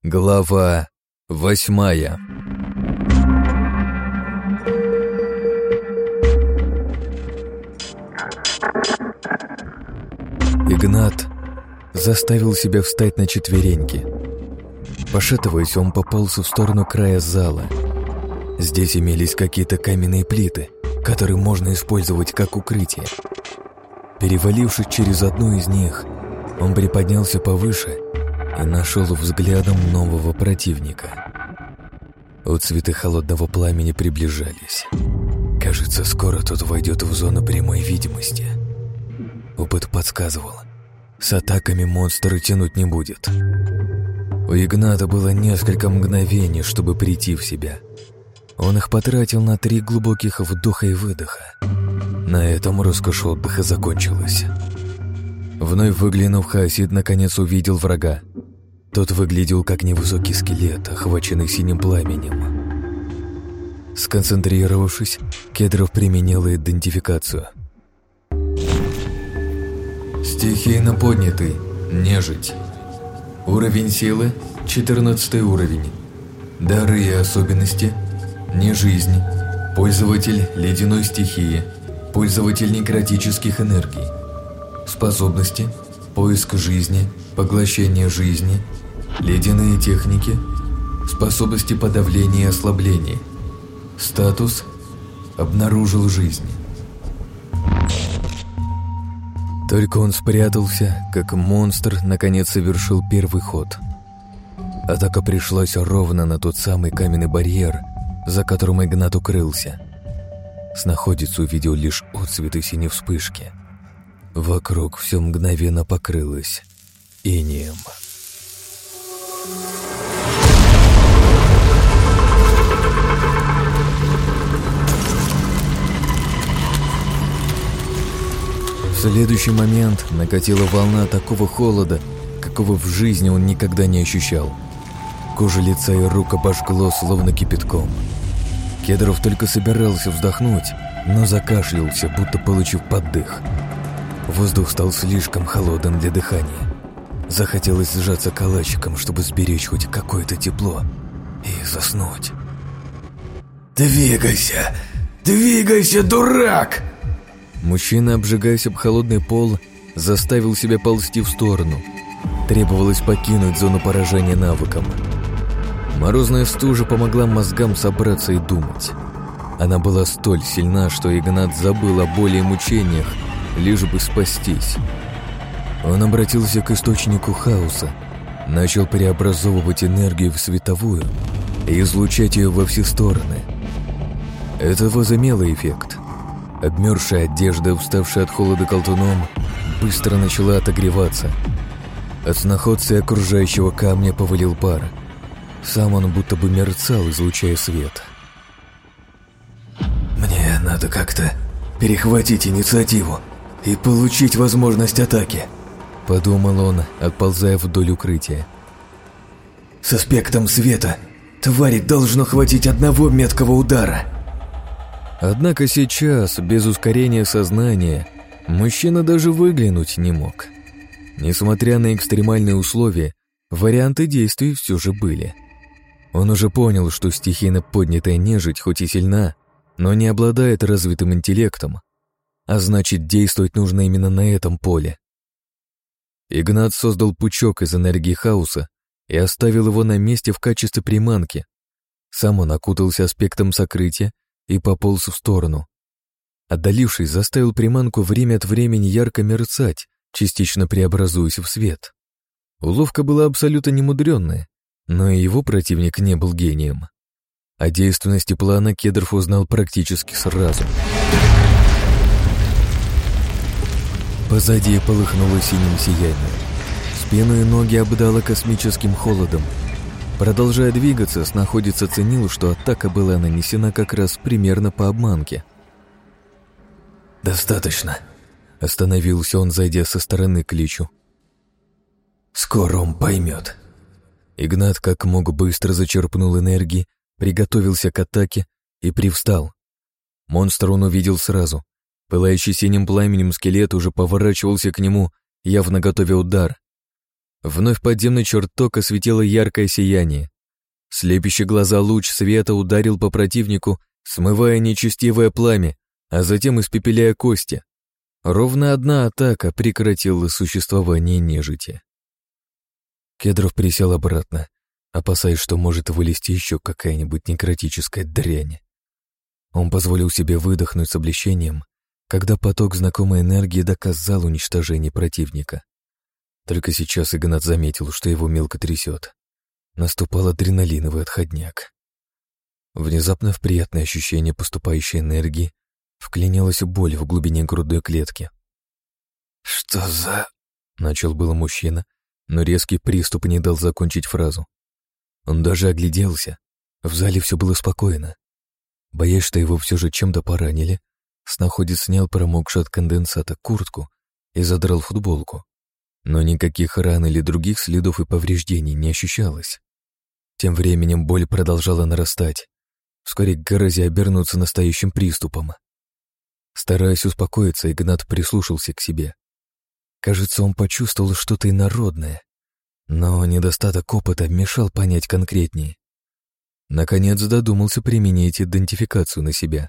Глава 8. Игнат заставил себя встать на четвереньки. Пошатываясь, он пополз в сторону края зала. Здесь имелись какие-то каменные плиты, которые можно использовать как укрытие. Перевалившись через одну из них, он приподнялся повыше и нашел взглядом нового противника. Отцветы холодного пламени приближались. Кажется, скоро тот войдет в зону прямой видимости. Опыт подсказывал, с атаками монстр тянуть не будет. У Игната было несколько мгновений, чтобы прийти в себя. Он их потратил на 3 глубоких вдоха и выдоха. На этом роскошь отдыха закончилась. Вновь выглянув, Хаосид наконец увидел врага. Тот выглядел как невысокий скелет, охваченный синим пламенем. Сконцентрировавшись, Кедров применил идентификацию. Стихийно поднятый, нежить. Уровень силы – 14 уровень. Дары и особенности – не жизнь. Пользователь ледяной стихии. Пользователь некротических энергий. Способности – поиск жизни, поглощение жизни, ледяные техники, способности подавления и ослабления. Статус – обнаружил жизнь. Только он спрятался, как монстр наконец совершил первый ход. Атака пришлась ровно на тот самый каменный барьер, за которым Игнат укрылся. Снаходец увидел лишь отцветы синей вспышки. Вокруг все мгновенно покрылось инеем. В следующий момент накатила волна такого холода, какого в жизни он никогда не ощущал. Кожа лица и рук обожгло словно кипятком. Кедров только собирался вздохнуть, но закашлялся, будто получив поддых. Воздух стал слишком холодным для дыхания. Захотелось сжаться калачиком, чтобы сберечь хоть какое-то тепло и заснуть. «Двигайся! Двигайся, дурак!» Мужчина, обжигаясь об холодный пол, заставил себя ползти в сторону. Требовалось покинуть зону поражения навыком. Морозная стужа помогла мозгам собраться и думать. Она была столь сильна, что Игнат забыл о боли и мучениях, лишь бы спастись. Он обратился к источнику хаоса, начал преобразовывать энергию в световую и излучать ее во все стороны. Это возымело эффект. Обмерзшая одежда, уставшая от холода колтуном, быстро начала отогреваться. От сноходца и окружающего камня повалил пар. Сам он будто бы мерцал, излучая свет. «Мне надо как-то перехватить инициативу и получить возможность атаки», — подумал он, отползая вдоль укрытия. «С аспектом света твари должно хватить одного меткого удара». Однако сейчас, без ускорения сознания, мужчина даже выглянуть не мог. Несмотря на экстремальные условия, варианты действий все же были. Он уже понял, что стихийно поднятая нежить хоть и сильна, но не обладает развитым интеллектом, а значит, действовать нужно именно на этом поле. Игнат создал пучок из энергии хаоса и оставил его на месте в качестве приманки. Сам он окутался аспектом сокрытия и пополз в сторону. Отдалившись, заставил приманку время от времени ярко мерцать, частично преобразуясь в свет. Уловка была абсолютно немудренная, но и его противник не был гением. О действенности плана Кедров узнал практически сразу. Позади полыхнуло синим сиянием. Спину и ноги обдало космическим холодом. Продолжая двигаться, снаходец оценил, что атака была нанесена как раз примерно по обманке. «Достаточно», — остановился он, зайдя со стороны к Личу. «Скоро он поймет». Игнат как мог быстро зачерпнул энергии, приготовился к атаке и привстал. Монстра он увидел сразу. Пылающий синим пламенем скелет уже поворачивался к нему, явно готовя удар. Вновь подземный чертог осветило яркое сияние. Слепящий глаза луч света ударил по противнику, смывая нечестивое пламя, а затем испепеляя кости. Ровно одна атака прекратила существование нежити. Кедров присел обратно, опасаясь, что может вылезти еще какая-нибудь некротическая дрянь. Он позволил себе выдохнуть с облегчением, когда поток знакомой энергии доказал уничтожение противника. Только сейчас Игнат заметил, что его мелко трясет. Наступал адреналиновый отходняк. Внезапно в приятное ощущение поступающей энергии вклинилась боль в глубине грудной клетки. «Что за...» — начал было мужчина, но резкий приступ не дал закончить фразу. Он даже огляделся. В зале все было спокойно. Боясь, что его все же чем-то поранили, снаходец снял промокшую от конденсата куртку и задрал футболку. Но никаких ран или других следов и повреждений не ощущалось. Тем временем боль продолжала нарастать, вскоре грозя обернуться настоящим приступом. Стараясь успокоиться, Игнат прислушался к себе. Кажется, он почувствовал что-то инородное, но недостаток опыта мешал понять конкретнее. Наконец додумался применить идентификацию на себя.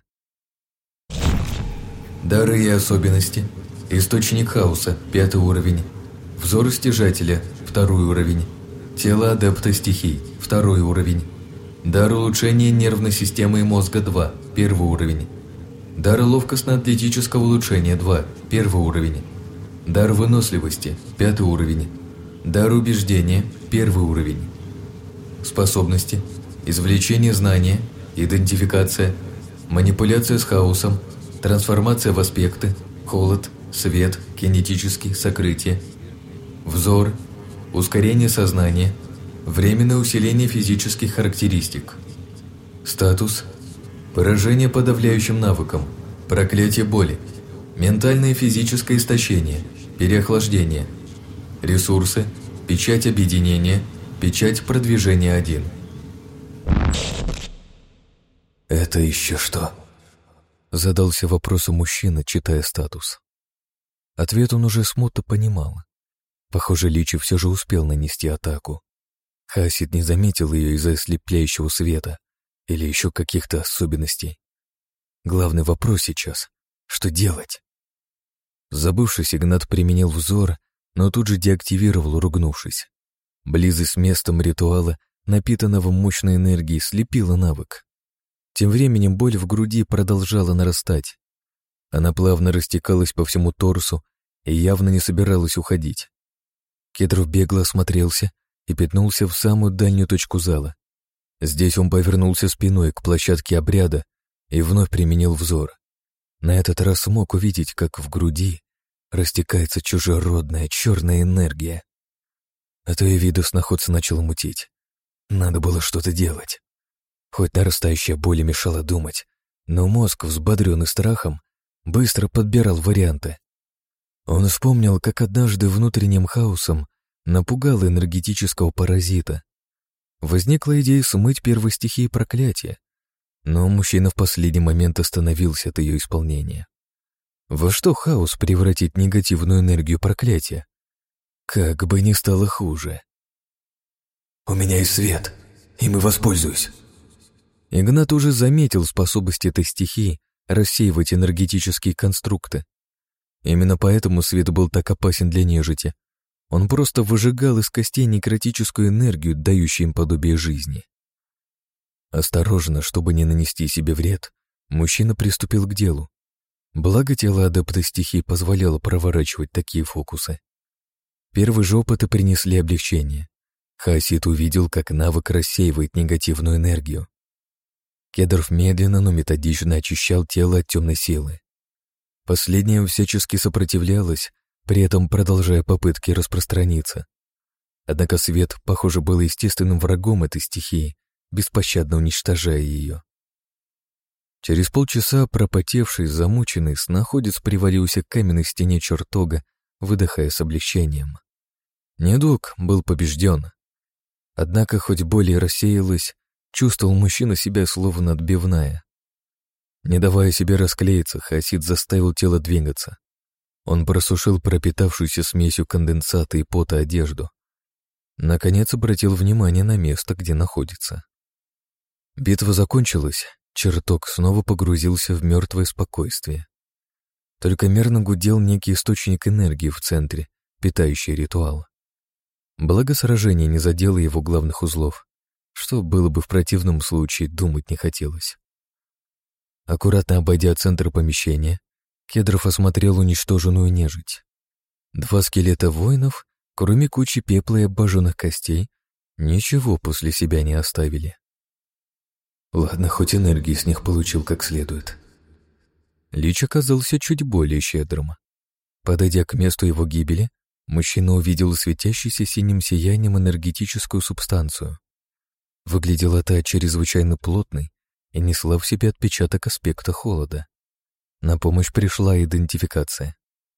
Дары и особенности. Источник хаоса, 5 уровень. Взор стяжателя, 2 уровень. Тело адепта стихий, 2 уровень. Дар улучшения нервной системы и мозга, 2, 1 уровень. Дар ловкостно-атлетического улучшения, 2, 1 уровень. Дар выносливости, 5 уровень. Дар убеждения, 1 уровень. Способности. Извлечение знания, идентификация, манипуляция с хаосом, трансформация в аспекты, холод, свет, кинетический, сокрытие. Взор, ускорение сознания, временное усиление физических характеристик. Статус, поражение подавляющим навыком, проклятие боли, ментальное и физическое истощение, переохлаждение. Ресурсы, печать объединения, печать продвижения 1. «Это еще что?» — задался вопросом мужчина, читая статус. Ответ он уже смутно понимал. Похоже, Личи все же успел нанести атаку. Хаосид не заметил ее из-за ослепляющего света или еще каких-то особенностей. Главный вопрос сейчас — что делать? Забывшись, Игнат применил взор, но тут же деактивировал, ругнувшись. Близость с местом ритуала, напитанного мощной энергией, слепила навык. Тем временем боль в груди продолжала нарастать. Она плавно растекалась по всему торсу и явно не собиралась уходить. Кедров бегло осмотрелся и пятнулся в самую дальнюю точку зала. Здесь он повернулся спиной к площадке обряда и вновь применил взор. На этот раз смог увидеть, как в груди растекается чужеродная черная энергия. А то и виду сноходца начал мутить. Надо было что-то делать. Хоть нарастающая боль мешала думать, но мозг, взбодренный страхом, быстро подбирал варианты. Он вспомнил, как однажды внутренним хаосом напугал энергетического паразита. Возникла идея смыть первой стихии проклятия, но мужчина в последний момент остановился от ее исполнения. Во что хаос превратить негативную энергию проклятия? Как бы ни стало хуже. «У меня есть свет, им и воспользуюсь». Игнат уже заметил способность этой стихии рассеивать энергетические конструкты. Именно поэтому свет был так опасен для нежити. Он просто выжигал из костей некротическую энергию, дающую им подобие жизни. Осторожно, чтобы не нанести себе вред, мужчина приступил к делу. Благо тело адепта стихии позволяло проворачивать такие фокусы. Первые же опыты принесли облегчение. Хаосид увидел, как навык рассеивает негативную энергию. Кедров медленно, но методично очищал тело от темной силы. Последняя всячески сопротивлялась, при этом продолжая попытки распространиться. Однако свет, похоже, был естественным врагом этой стихии, беспощадно уничтожая ее. Через полчаса, пропотевший, замученный, сноходец привалился к каменной стене чертога, выдыхая с облегчением. Недуг был побежден. Однако, хоть боль и рассеялась, чувствовал мужчина себя словно отбивная. Не давая себе расклеиться, хаосид заставил тело двигаться. Он просушил пропитавшуюся смесью конденсата и пота одежду, Наконец обратил внимание на место, где находится. Битва закончилась, чертог снова погрузился в мертвое спокойствие. Только мерно гудел некий источник энергии в центре, питающий ритуал. Благо сражение не задело его главных узлов, что было бы в противном случае, думать не хотелось. Аккуратно обойдя центр помещения, Кедров осмотрел уничтоженную нежить. 2 скелета воинов, кроме кучи пепла и обожженных костей, ничего после себя не оставили. Ладно, хоть энергии с них получил как следует. Лич оказался чуть более щедрым. Подойдя к месту его гибели, мужчина увидел светящуюся синим сиянием энергетическую субстанцию. Выглядела та чрезвычайно плотной и несла в себе отпечаток аспекта холода. На помощь пришла идентификация.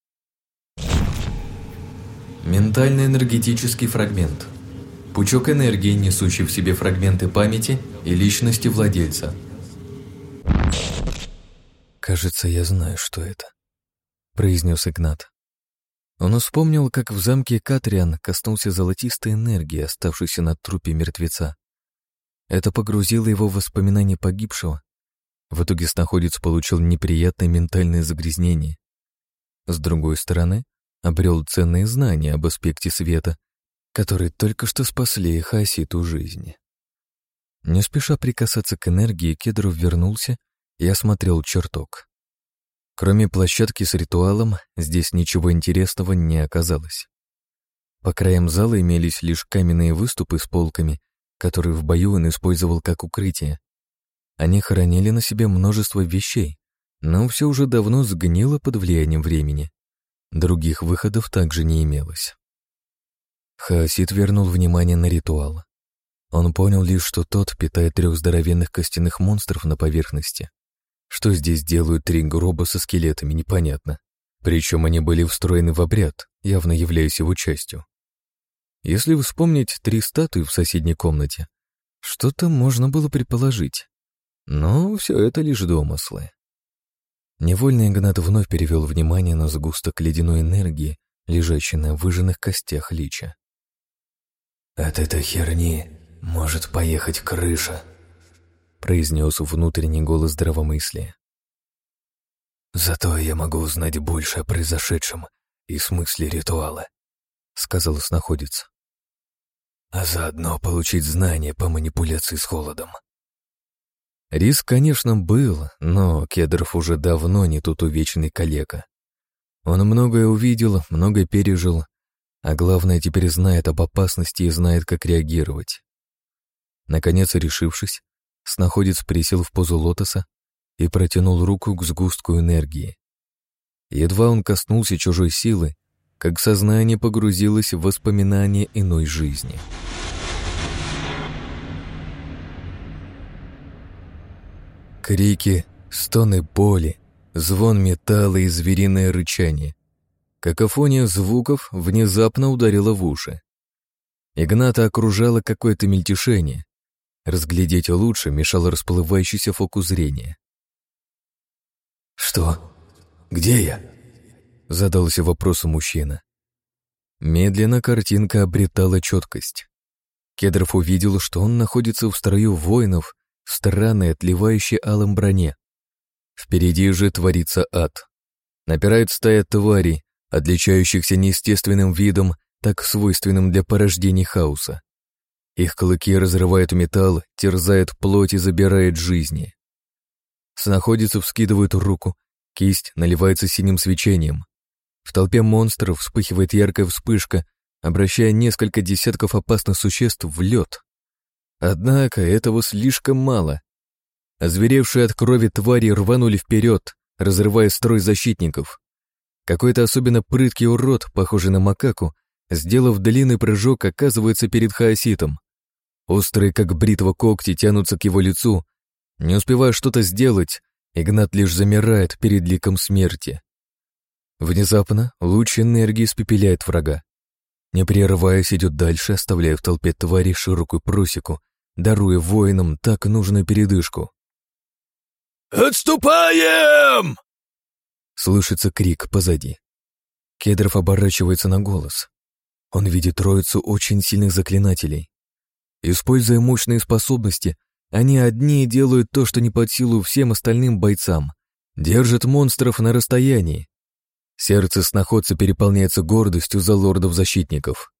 Ментальный энергетический фрагмент. Пучок энергии, несущий в себе фрагменты памяти и личности владельца. «Кажется, я знаю, что это», — произнес Игнат. Он вспомнил, как в замке Катриан коснулся золотистой энергии, оставшейся на трупе мертвеца. Это погрузило его в воспоминания погибшего. В итоге снаходец получил неприятное ментальное загрязнение. С другой стороны, обрел ценные знания об аспекте света, которые только что спасли хаоситу жизни. Не спеша прикасаться к энергии, Кедров вернулся и осмотрел чертог. Кроме площадки с ритуалом, здесь ничего интересного не оказалось. По краям зала имелись лишь каменные выступы с полками, которые в бою он использовал как укрытие. Они хранили на себе множество вещей, но все уже давно сгнило под влиянием времени. Других выходов также не имелось. Хаосит вернул внимание на ритуал. Он понял лишь, что тот питает 3 здоровенных костяных монстров на поверхности. Что здесь делают 3 гроба со скелетами, непонятно. Причем они были встроены в обряд, явно являясь его частью. Если вспомнить 3 статуи в соседней комнате, что-то можно было предположить. Но все это лишь домыслы. Невольно Игнат вновь перевел внимание на сгусток ледяной энергии, лежащий на выжженных костях лича. «От этой херни может поехать крыша», — произнес внутренний голос здравомыслия. «Зато я могу узнать больше о произошедшем и смысле ритуала», — сказал снаходец. «А заодно получить знания по манипуляции с холодом». Риск, конечно, был, но Кедров уже давно не тот увечный калека. Он многое увидел, многое пережил, а главное, теперь знает об опасности и знает, как реагировать. Наконец, решившись, снаходец присел в позу лотоса и протянул руку к сгустку энергии. Едва он коснулся чужой силы, как сознание погрузилось в воспоминания иной жизни. Крики, стоны боли, звон металла и звериное рычание. Какофония звуков внезапно ударила в уши. Игната окружало какое-то мельтешение. Разглядеть лучше мешал расплывающийся фокус зрения. «Что? Где я?» — задался вопросом мужчина. Медленно картинка обретала четкость. Кедров увидел, что он находится в строю воинов в странной, отливающей алым броне. Впереди же творится ад. Напирает стая тварей, отличающихся неестественным видом, так свойственным для порождений хаоса. Их клыки разрывают металл, терзают плоть и забирают жизни. Снаходец вскидывает руку, кисть наливается синим свечением. В толпе монстров вспыхивает яркая вспышка, обращая несколько десятков опасных существ в лед. Однако этого слишком мало. Озверевшие от крови твари рванули вперед, разрывая строй защитников. Какой-то особенно прыткий урод, похожий на макаку, сделав длинный прыжок, оказывается перед хаоситом. Острые, как бритва, когти тянутся к его лицу. Не успевая что-то сделать, Игнат лишь замирает перед ликом смерти. Внезапно луч энергии испепеляет врага. Не прерываясь, идет дальше, оставляя в толпе тварей широкую просеку, даруя воинам так нужную передышку. «Отступаем!» Слышится крик позади. Кедров оборачивается на голос. он видит троицу очень сильных заклинателей. Используя мощные способности, они одни делают то, что не под силу всем остальным бойцам. Держат монстров на расстоянии. Сердце сноходца переполняется гордостью за лордов-защитников.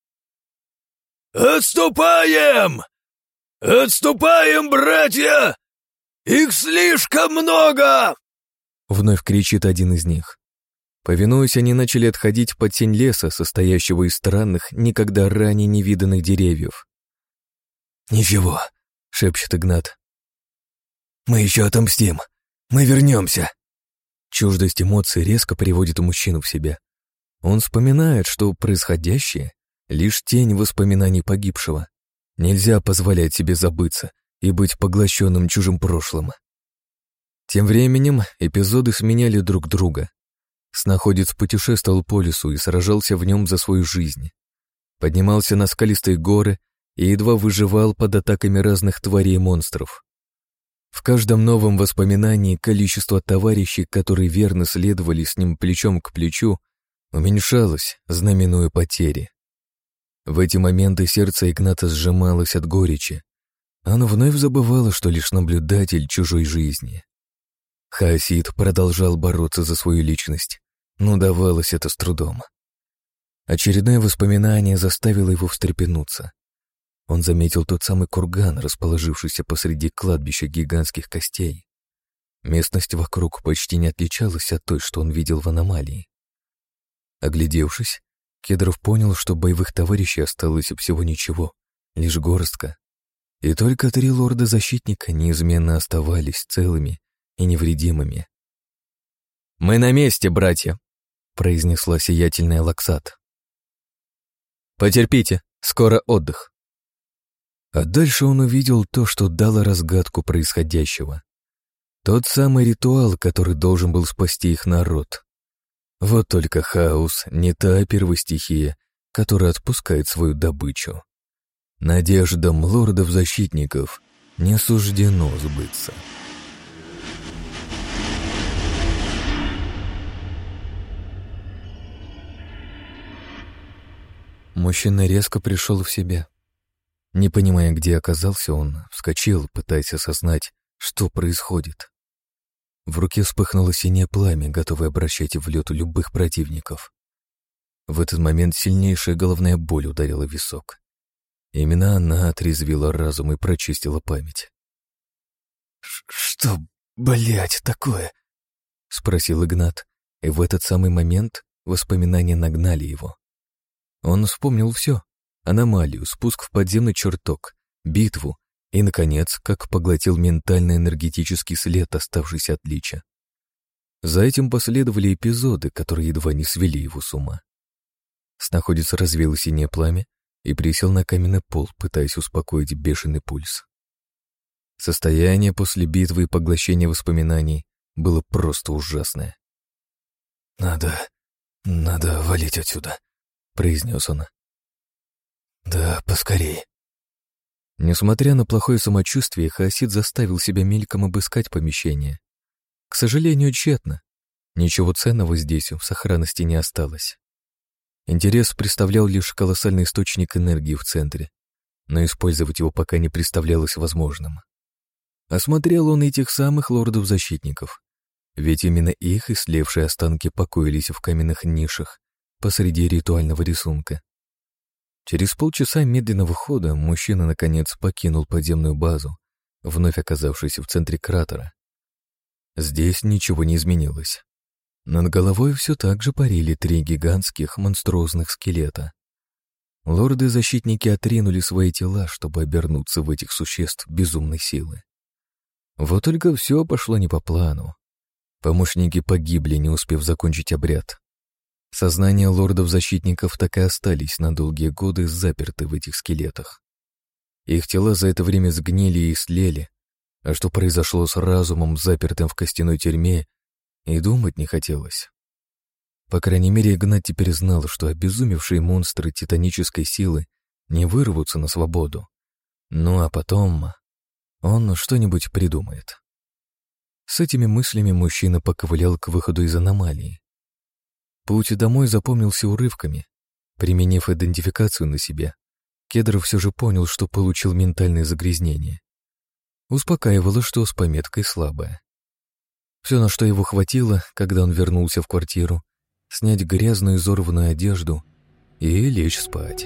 «Отступаем! Отступаем, братья! Их слишком много!» Вновь кричит один из них. Повинуясь, они начали отходить под тень леса, состоящего из странных, никогда ранее не виданных деревьев. «Ничего», — шепчет Игнат. «Мы еще отомстим. Мы вернемся». Чуждость эмоций резко приводит мужчину в себя. Он вспоминает, что происходящее — лишь тень воспоминаний погибшего. Нельзя позволять себе забыться и быть поглощенным чужим прошлым. Тем временем эпизоды сменяли друг друга. Снаходец путешествовал по лесу и сражался в нем за свою жизнь. Поднимался на скалистые горы и едва выживал под атаками разных тварей и монстров. В каждом новом воспоминании количество товарищей, которые верно следовали с ним плечом к плечу, уменьшалось, знаменуя потери. В эти моменты сердце Игната сжималось от горечи. Оно вновь забывало, что лишь наблюдатель чужой жизни. Хаосид продолжал бороться за свою личность, но давалось это с трудом. Очередное воспоминание заставило его встрепенуться. Он заметил тот самый курган, расположившийся посреди кладбища гигантских костей. Местность вокруг почти не отличалась от той, что он видел в аномалии. Оглядевшись, Кедров понял, что боевых товарищей осталось всего ничего, лишь горстка. И только 3 лорда-защитника неизменно оставались целыми и невредимыми. «Мы на месте, братья», — произнесла сиятельная Лаксат. «Потерпите, скоро отдых». А дальше он увидел то, что дало разгадку происходящего. Тот самый ритуал, который должен был спасти их народ. Вот только хаос не та первостихия, которая отпускает свою добычу. Надеждам лордов-защитников не суждено сбыться. Мужчина резко пришел в себя. Не понимая, где оказался, он вскочил, пытаясь осознать, что происходит. В руке вспыхнуло синее пламя, готовое обращать в лед любых противников. В этот момент сильнейшая головная боль ударила в висок. Именно она отрезвила разум и прочистила память. «Что, блядь, такое?» — спросил Игнат, и в этот самый момент воспоминания нагнали его. Он вспомнил все: аномалию, спуск в подземный чертог, битву и, наконец, как поглотил ментально-энергетический след, оставшийся от лича. За этим последовали эпизоды, которые едва не свели его с ума. Снаходец развеял синее пламя и присел на каменный пол, пытаясь успокоить бешеный пульс. Состояние после битвы и поглощения воспоминаний было просто ужасное. Надо валить отсюда», — произнес он. «Да, поскорее». Несмотря на плохое самочувствие, Хаосид заставил себя мельком обыскать помещение. К сожалению, тщетно. Ничего ценного здесь в сохранности не осталось. Интерес представлял лишь колоссальный источник энергии в центре, но использовать его пока не представлялось возможным. Осмотрел он и тех самых лордов-защитников, ведь именно их ислевшие останки покоились в каменных нишах посреди ритуального рисунка. Через полчаса медленного хода мужчина, наконец, покинул подземную базу, вновь оказавшись в центре кратера. Здесь ничего не изменилось. Над головой все так же парили 3 гигантских монструозных скелета. Лорды-защитники отринули свои тела, чтобы обернуться в этих существ безумной силы. Вот только все пошло не по плану. Помощники погибли, не успев закончить обряд. Сознания лордов-защитников так и остались на долгие годы заперты в этих скелетах. Их тела за это время сгнили и слели, а что произошло с разумом, запертым в костяной тюрьме, и думать не хотелось. По крайней мере, Игнат теперь знал, что обезумевшие монстры титанической силы не вырвутся на свободу. Ну а потом он что-нибудь придумает. С этими мыслями мужчина поковылял к выходу из аномалии. Путь домой запомнился урывками. Применив идентификацию на себе, Кедров все же понял, что получил ментальное загрязнение. Успокаивало, что с пометкой слабое. Все, на что его хватило, когда он вернулся в квартиру, снять грязную изорванную одежду и лечь спать.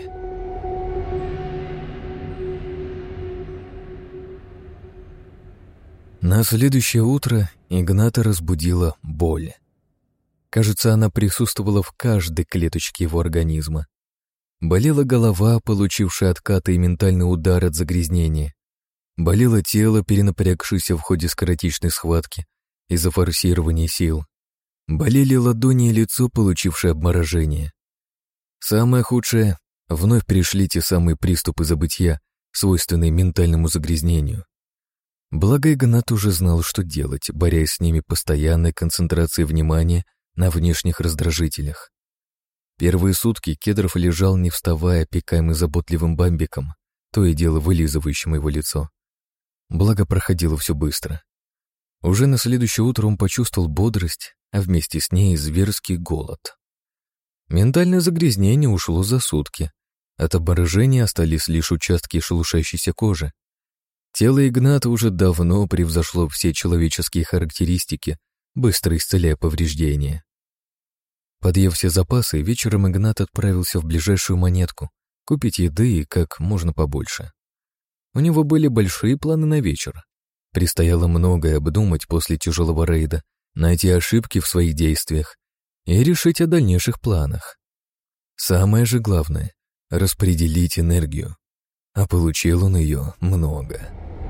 На следующее утро Игната разбудила боль. Кажется, она присутствовала в каждой клеточке его организма. Болела голова, получившая откаты и ментальный удар от загрязнения. Болело тело, перенапрягшееся в ходе скоротечной схватки из-за форсирования сил. Болели ладони и лицо, получившее обморожение. Самое худшее — вновь пришли те самые приступы забытья, свойственные ментальному загрязнению. Благо Игнат уже знал, что делать, борясь с ними постоянной концентрацией внимания на внешних раздражителях. Первые сутки Кедров лежал, не вставая, опекаемый заботливым бамбиком, то и дело вылизывающим его лицо. Благо проходило все быстро. Уже на следующее утро он почувствовал бодрость, а вместе с ней зверский голод. Ментальное загрязнение ушло за сутки. От обморожения остались лишь участки шелушащейся кожи. Тело Игната уже давно превзошло все человеческие характеристики, быстро исцеляя повреждения. Подъев все запасы, вечером Игнат отправился в ближайшую монетку купить еды и как можно побольше. У него были большие планы на вечер. Предстояло многое обдумать после тяжелого рейда, найти ошибки в своих действиях и решить о дальнейших планах. Самое же главное — распределить энергию, а получил он ее много.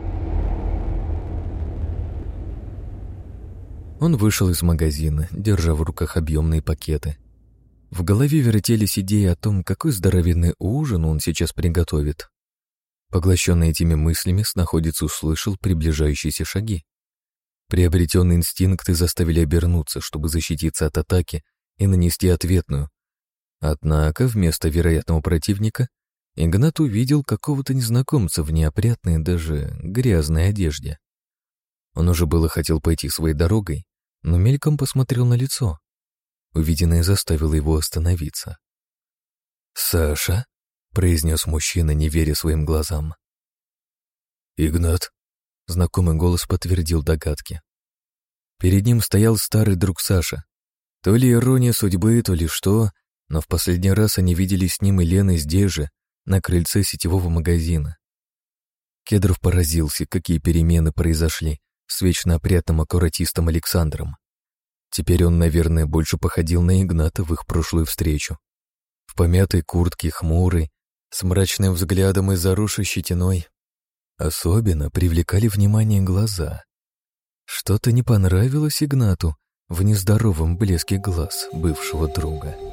Он вышел из магазина, держа в руках объемные пакеты. В голове вертелись идеи о том, какой здоровенный ужин он сейчас приготовит. Поглощенный этими мыслями, снаходец услышал приближающиеся шаги. Приобретенные инстинкты заставили обернуться, чтобы защититься от атаки и нанести ответную. Однако вместо вероятного противника Игнат увидел какого-то незнакомца в неопрятной, даже грязной одежде. Он уже было хотел пойти своей дорогой, но мельком посмотрел на лицо. Увиденное заставило его остановиться. «Саша?» — произнес мужчина, не веря своим глазам. «Игнат?» — знакомый голос подтвердил догадки. Перед ним стоял старый друг Саша. То ли ирония судьбы, то ли что, но в последний раз они виделись с ним и Леной здесь же, на крыльце сетевого магазина. Кедров поразился, какие перемены произошли с вечно опрятным аккуратистом Александром. Теперь он, наверное, больше походил на Игната в их прошлую встречу. В помятой куртке, хмурый, с мрачным взглядом и заросшей щетиной. Особенно привлекали внимание глаза. Что-то не понравилось Игнату в нездоровом блеске глаз бывшего друга.